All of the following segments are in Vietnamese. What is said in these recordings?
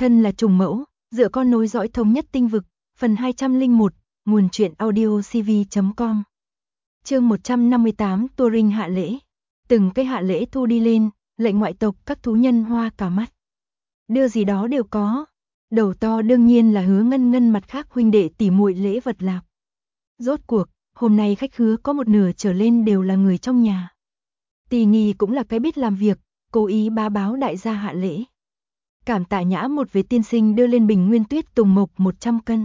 Thân là trùng mẫu, dựa con nối dõi thống nhất tinh vực, phần 201, nguồn truyện audio cv.com. Chương 158 Turing hạ lễ. Từng cái hạ lễ thu đi lên, lệnh ngoại tộc các thú nhân hoa cả mắt. Đưa gì đó đều có. Đầu to đương nhiên là Hứa Ngân Ngân, mặt khác huynh đệ tỉ muội lễ vật lạp. Rốt cuộc, hôm nay khách khứa có một nửa trở lên đều là người trong nhà. Tỳ Nghi cũng là cái biết làm việc, cố ý bá báo đại gia hạ lễ. Cảm tạ Nhã một về tiên sinh đưa lên bình nguyên tuyết tùng mộc 100 cân.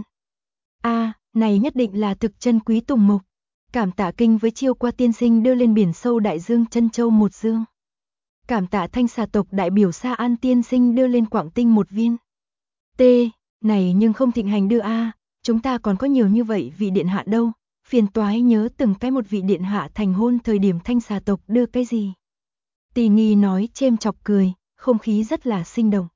Này nhất định là thực chân quý tùng mộc. Cảm tạ Kinh với chiêu qua tiên sinh đưa lên biển sâu đại dương chân châu 1 dương. Cảm tạ Thanh xà tộc đại biểu Sa An tiên sinh đưa lên Quảng Tinh 1 viên. Này nhưng không thịnh hành đưa chúng ta còn có nhiều như vậy vị điện hạ đâu, phiền toái nhớ từng cái một vị điện hạ thành hôn thời điểm Thanh xà tộc đưa cái gì. Tỳ Nghi nói chêm chọc cười, không khí rất là sinh động.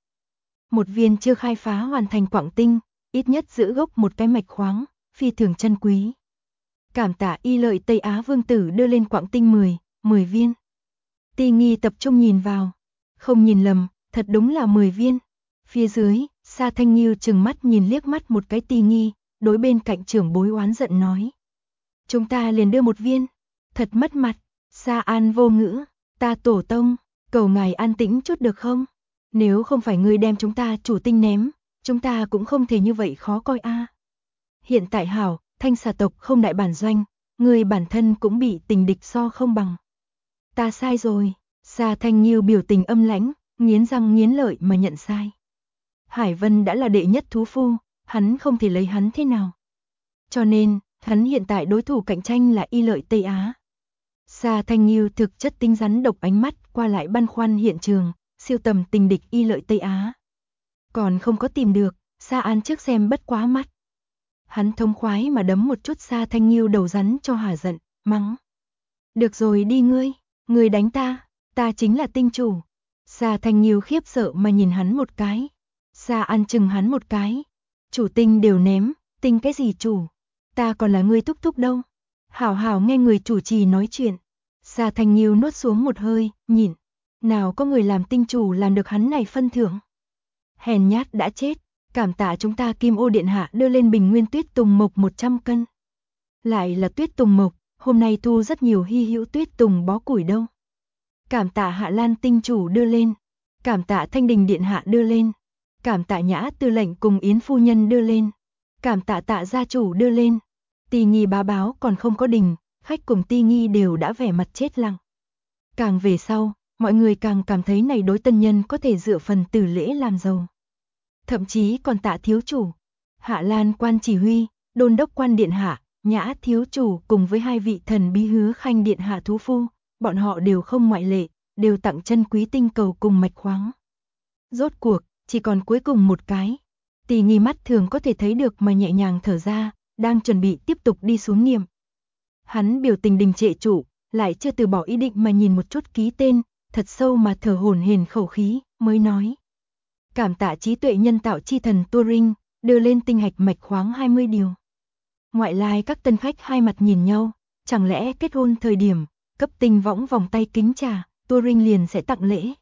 1 viên chưa khai phá hoàn thành Quảng Tinh, ít nhất giữ gốc một cái mạch khoáng, phi thường chân quý. Cảm tạ Y Lợi Tây Á Vương tử đưa lên Quảng Tinh 10 viên. Tỳ Nghi tập trung nhìn vào, không nhìn lầm, thật đúng là 10 viên. Phía dưới, Sa Thanh Nghiêu trừng mắt nhìn liếc mắt một cái Tỳ Nghi, đối bên cạnh trưởng bối oán giận nói: chúng ta liền đưa 1 viên, thật mất mặt. Sa An vô ngữ: ta tổ tông, cầu ngài an tĩnh chút được không? Nếu không phải ngươi đem chúng ta chủ tinh ném, chúng ta cũng không thể như vậy khó coi Hiện tại hảo, Thanh xà tộc không đại bản doanh, ngươi bản thân cũng bị tình địch so không bằng. Ta sai rồi. Sa Thanh Nghiêu biểu tình âm lãnh, nghiến răng nghiến lợi mà nhận sai. Hải Vân đã là đệ nhất thú phu, hắn không thể lấy hắn thế nào. Cho nên, hắn hiện tại đối thủ cạnh tranh là Y Lợi Tây Á. Sa Thanh Nghiêu thực chất tinh rắn độc ánh mắt qua lại băn khoăn hiện trường, siêu tầm tình địch Y Lợi Tây Á. Còn không có tìm được, Sa An trước xem bất quá mắt. Hắn thông khoái mà đấm một chút Sa Thanh Nghiêu đầu rắn cho hả giận, mắng: được rồi đi ngươi đánh ta chính là tinh chủ. Sa Thanh Nghiêu khiếp sợ mà nhìn hắn một cái. Sa An chừng hắn một cái: chủ tinh đều ném, tinh cái gì chủ, ta còn là ngươi thúc thúc đâu. Hảo hảo nghe người chủ trì nói chuyện. Sa Thanh Nghiêu nuốt xuống một hơi, nhìn, nào có người làm tinh chủ làm được hắn này phân thưởng. Hèn nhát đã chết. Cảm tạ chúng ta Kim Ô điện hạ đưa lên bình nguyên tuyết tùng mộc 100 cân. Lại là tuyết tùng mộc, hôm nay thu rất nhiều hy hữu tuyết tùng bó củi đâu. Cảm tạ Hạ Lan tinh chủ đưa lên. Cảm tạ Thanh Đình điện hạ đưa lên. Cảm tạ Nhã tư lệnh cùng Yến phu nhân đưa lên. Cảm tạ Tạ gia chủ đưa lên. Tỳ Nghi bá báo còn không có đình, khách cùng Tỳ Nghi đều đã vẻ mặt chết lặng. Càng về sau, mọi người càng cảm thấy này đối tân nhân có thể dựa phần tử lễ làm giàu. Thậm chí còn Tạ thiếu chủ, Hạ Lan quan chỉ huy, đôn đốc quan điện hạ, Nhã thiếu chủ cùng với 2 vị thần bí Hứa Khanh điện hạ thú phu, bọn họ đều không ngoại lệ, đều tặng chân quý tinh cầu cùng mạch khoáng. Rốt cuộc, chỉ còn cuối cùng một cái. Tỳ Nghi mắt thường có thể thấy được mà nhẹ nhàng thở ra, đang chuẩn bị tiếp tục đi xuống nghiệm. Hắn biểu tình đình trệ trụ, lại chưa từ bỏ ý định mà nhìn một chút ký tên, thật sâu mà thở hổn hển khẩu khí, mới nói: cảm tạ trí tuệ nhân tạo chi thần Turing, đưa lên tinh hạch mạch khoáng 20 điều. Ngoại lai các tân khách hai mặt nhìn nhau, chẳng lẽ kết hôn thời điểm, cấp tinh võng vòng tay kính trà, Turing liền sẽ tặng lễ.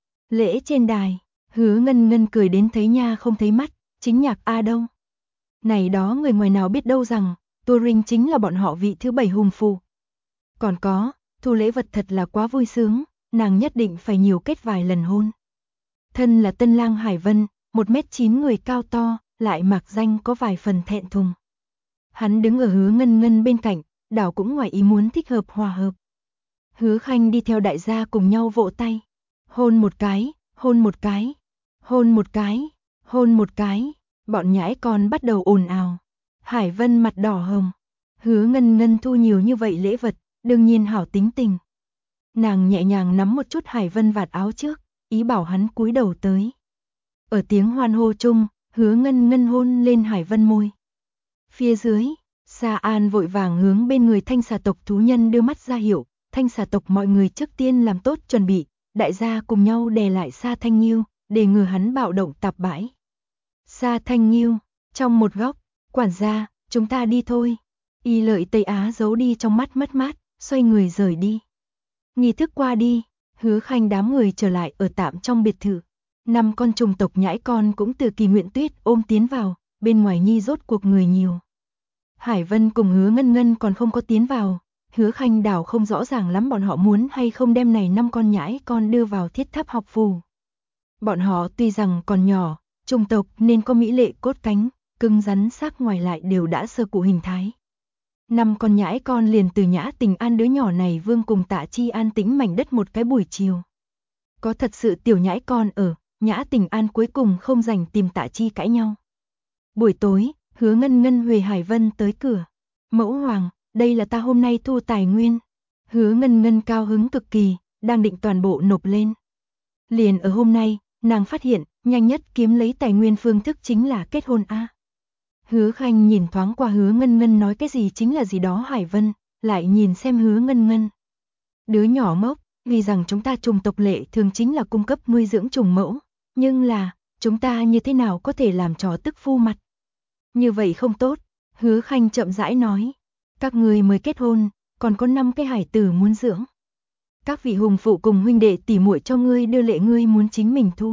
Lễ trên đài, Hứa Ngân Ngân cười đến thấy nha không thấy mắt, chính nhạc đâu. Này đó người ngoài nào biết đâu rằng, Turing chính là bọn họ vị thứ 7 hùng phù. Còn có, thu lễ vật thật là quá vui sướng, nàng nhất định phải nhiều kết vài lần hôn. Thân là tân lang Hải Vân, 1m9 người cao to, lại mạc danh có vài phần thẹn thùng. Hắn đứng ở Hứa Ngân Ngân bên cạnh, đảo cũng ngoài ý muốn thích hợp hòa hợp. Hứa Khanh đi theo đại gia cùng nhau vỗ tay. Hôn một cái, hôn một cái, hôn một cái, hôn một cái, bọn nhãi con bắt đầu ồn ào. Hải Vân mặt đỏ hồng. Hứa Ngân Ngân thu nhiều như vậy lễ vật, đương nhiên hảo tính tình. Nàng nhẹ nhàng nắm một chút Hải Vân vạt áo trước, ý bảo hắn cúi đầu tới. Ở tiếng hoan hô chung, Hứa Ngân Ngân hôn lên Hải Vân môi. Phía dưới, Sa An vội vàng hướng bên người Thanh xà tộc thú nhân đưa mắt ra hiệu, Thanh xà tộc mọi người trước tiên làm tốt chuẩn bị, đại gia cùng nhau đè lại Sa Thanh Nghiêu, để ngừa hắn bạo động tạp bãi. Sa Thanh Nghiêu, trong một góc, quản gia, chúng ta đi thôi. Y Lợi Tây Á giấu đi trong mắt mất mát, xoay người rời đi. Nghi thức qua đi, Hứa Khanh đám người trở lại ở tạm trong biệt thự. 5 con trùng tộc nhãi con cũng từ Kỳ Nguyện Tuyết ôm tiến vào, bên ngoài nhi rốt cuộc người nhiều. Hải Vân cùng Hứa Ngân Ngân còn không có tiến vào, Hứa Khanh đảo không rõ ràng lắm bọn họ muốn hay không đem này 5 con nhãi con đưa vào Thiết Tháp học phù. Bọn họ tuy rằng còn nhỏ, trùng tộc nên có mỹ lệ cốt cánh, cứng rắn xác ngoài lại đều đã sơ cụ hình thái. 5 con nhãi con liền từ Nhã Tình An đứa nhỏ này vương cùng Tạ Chi an tĩnh mảnh đất một cái buổi chiều. Có thật sự tiểu nhãi con ở, Nhã Tình An cuối cùng không rảnh tìm Tạ Chi cãi nhau. Buổi tối, Hứa Ngân Ngân huề Hải Vân tới cửa. Mẫu hoàng, đây là ta hôm nay thu tài nguyên. Hứa Ngân Ngân cao hứng cực kỳ, đang định toàn bộ nộp lên. Liền ở hôm nay, nàng phát hiện, nhanh nhất kiếm lấy tài nguyên phương thức chính là kết hôn a. Hứa Khanh nhìn thoáng qua Hứa Ngân Ngân nói cái gì chính là gì đó Hải Vân, lại nhìn xem Hứa Ngân Ngân. Đứa nhỏ ngốc, vì rằng chúng ta trùng tộc lệ thường chính là cung cấp nuôi dưỡng trùng mẫu, nhưng là, chúng ta như thế nào có thể làm trò tức phu mặt. Như vậy không tốt, Hứa Khanh chậm rãi nói, các người mới kết hôn, còn có 5 cái hải tử muốn dưỡng. Các vị hùng phụ cùng huynh đệ tỉ muội cho ngươi đưa lệ ngươi muốn chính mình thu.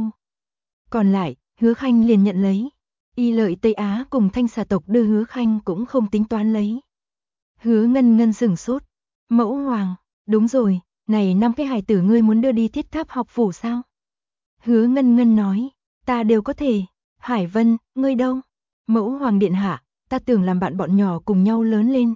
Còn lại, Hứa Khanh liền nhận lấy. Y Lợi Tây Á cùng Thanh Xà tộc đưa Hứa Khanh cũng không tính toán lấy. Hứa Ngân Ngân sửng sốt. Mẫu hoàng, đúng rồi, này 5 cái hài tử ngươi muốn đưa đi Thiết Tháp học phủ sao? Hứa Ngân Ngân nói, ta đều có thể. Hải Vân, ngươi đâu? Mẫu hoàng điện hạ, ta tưởng làm bạn bọn nhỏ cùng nhau lớn lên.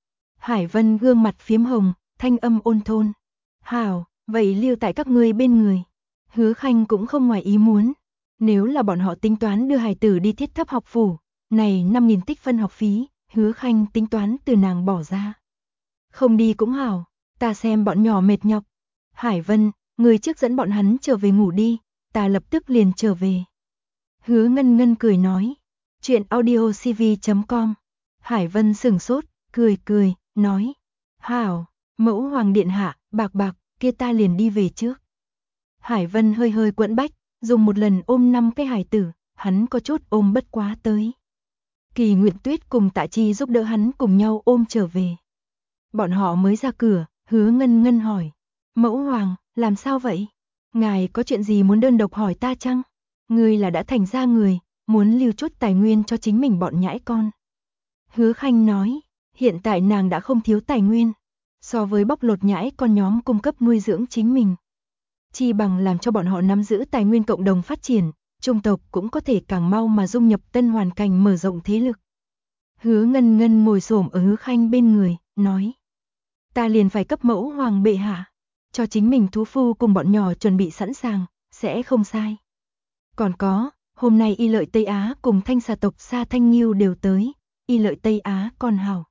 Hải Vân gương mặt phiếm hồng, thanh âm ôn thôn. Hảo, vậy lưu tại các ngươi bên người. Hứa Khanh cũng không ngoài ý muốn. Nếu là bọn họ tính toán đưa hài tử đi Thiết Tháp học phủ, này 5.000 tích phân học phí, Hứa Khanh tính toán từ nàng bỏ ra. Không đi cũng hảo, ta xem bọn nhỏ mệt nhọc. Hải Vân, người trước dẫn bọn hắn trở về ngủ đi, ta lập tức liền trở về. Hứa Ngân Ngân cười nói, chuyện audiocv.com. Hải Vân sửng sốt, cười, nói, hảo, mẫu hoàng điện hạ, bạc, kia ta liền đi về trước. Hải Vân hơi quẫn bách, dùng một lần ôm 5 cái hài tử, hắn có chút ôm bất quá tới. Kỳ Nguyệt Tuyết cùng Tạ Chi giúp đỡ hắn cùng nhau ôm trở về. Bọn họ mới ra cửa, Hứa Ngân Ngân hỏi, mẫu hoàng, làm sao vậy? Ngài có chuyện gì muốn đơn độc hỏi ta chăng? Ngươi là đã thành ra người, muốn lưu chút tài nguyên cho chính mình bọn nhãi con. Hứa Khanh nói, hiện tại nàng đã không thiếu tài nguyên, so với bóc lột nhãi con nhóm cung cấp nuôi dưỡng chính mình. Chi bằng làm cho bọn họ nắm giữ tài nguyên cộng đồng phát triển, trung tộc cũng có thể càng mau mà dung nhập tân hoàn cảnh mở rộng thế lực. Hứa Ngân Ngân ngồi xổm ở Hứa Khanh bên người, nói, ta liền phải cấp mẫu hoàng bệ hạ, cho chính mình thú phu cùng bọn nhỏ chuẩn bị sẵn sàng, sẽ không sai. Còn có, hôm nay Y Lợi Tây Á cùng Thanh Xà tộc Sa Thanh Nghiêu đều tới, Y Lợi Tây Á còn hảo.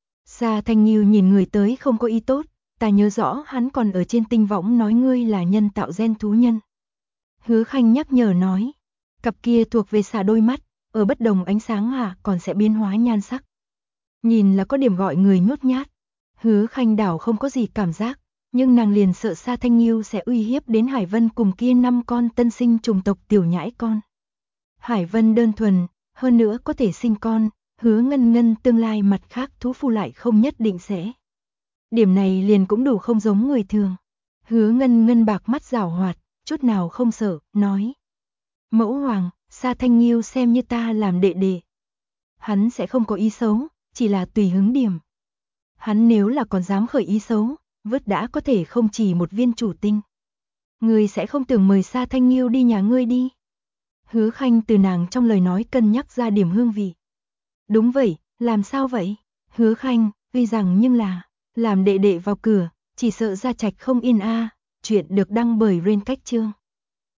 Sa Thanh Nghiêu nhìn người tới không có ý tốt, ta nhớ rõ hắn còn ở trên tinh võng nói ngươi là nhân tạo gen thú nhân. Hứa Khanh nhắc nhở nói, cặp kia thuộc về xà đôi mắt, ở bất đồng ánh sáng hạ còn sẽ biến hóa nhan sắc. Nhìn là có điểm gọi người nhút nhát. Hứa Khanh đảo không có gì cảm giác, nhưng nàng liền sợ Sa Thanh Nghiêu sẽ uy hiếp đến Hải Vân cùng kia 5 con tân sinh trùng tộc tiểu nhãi con. Hải Vân đơn thuần, hơn nữa có thể sinh con, Hứa Ngân Ngân tương lai mặt khác thú phu lại không nhất định sẽ. Điểm này liền cũng đủ không giống người thường. Hứa Ngân Ngân bạc mắt giảo hoạt, chút nào không sợ, nói, mẫu hoàng, Sa Thanh Nghiêu xem như ta làm đệ đệ. Hắn sẽ không có ý xấu, chỉ là tùy hứng điểm. Hắn nếu là còn dám khởi ý xấu, vứt đã có thể không chỉ một viên chủ tinh. Ngươi sẽ không tưởng mời Sa Thanh Nghiêu đi nhà ngươi đi. Hứa Khanh từ nàng trong lời nói cân nhắc ra điểm hương vị. Đúng vậy, làm sao vậy? Hứa Khanh, tuy rằng nhưng là, làm đệ đệ vào cửa, chỉ sợ gia trạch không yên a. Chuyện được đăng bởi Rain Cách Chương.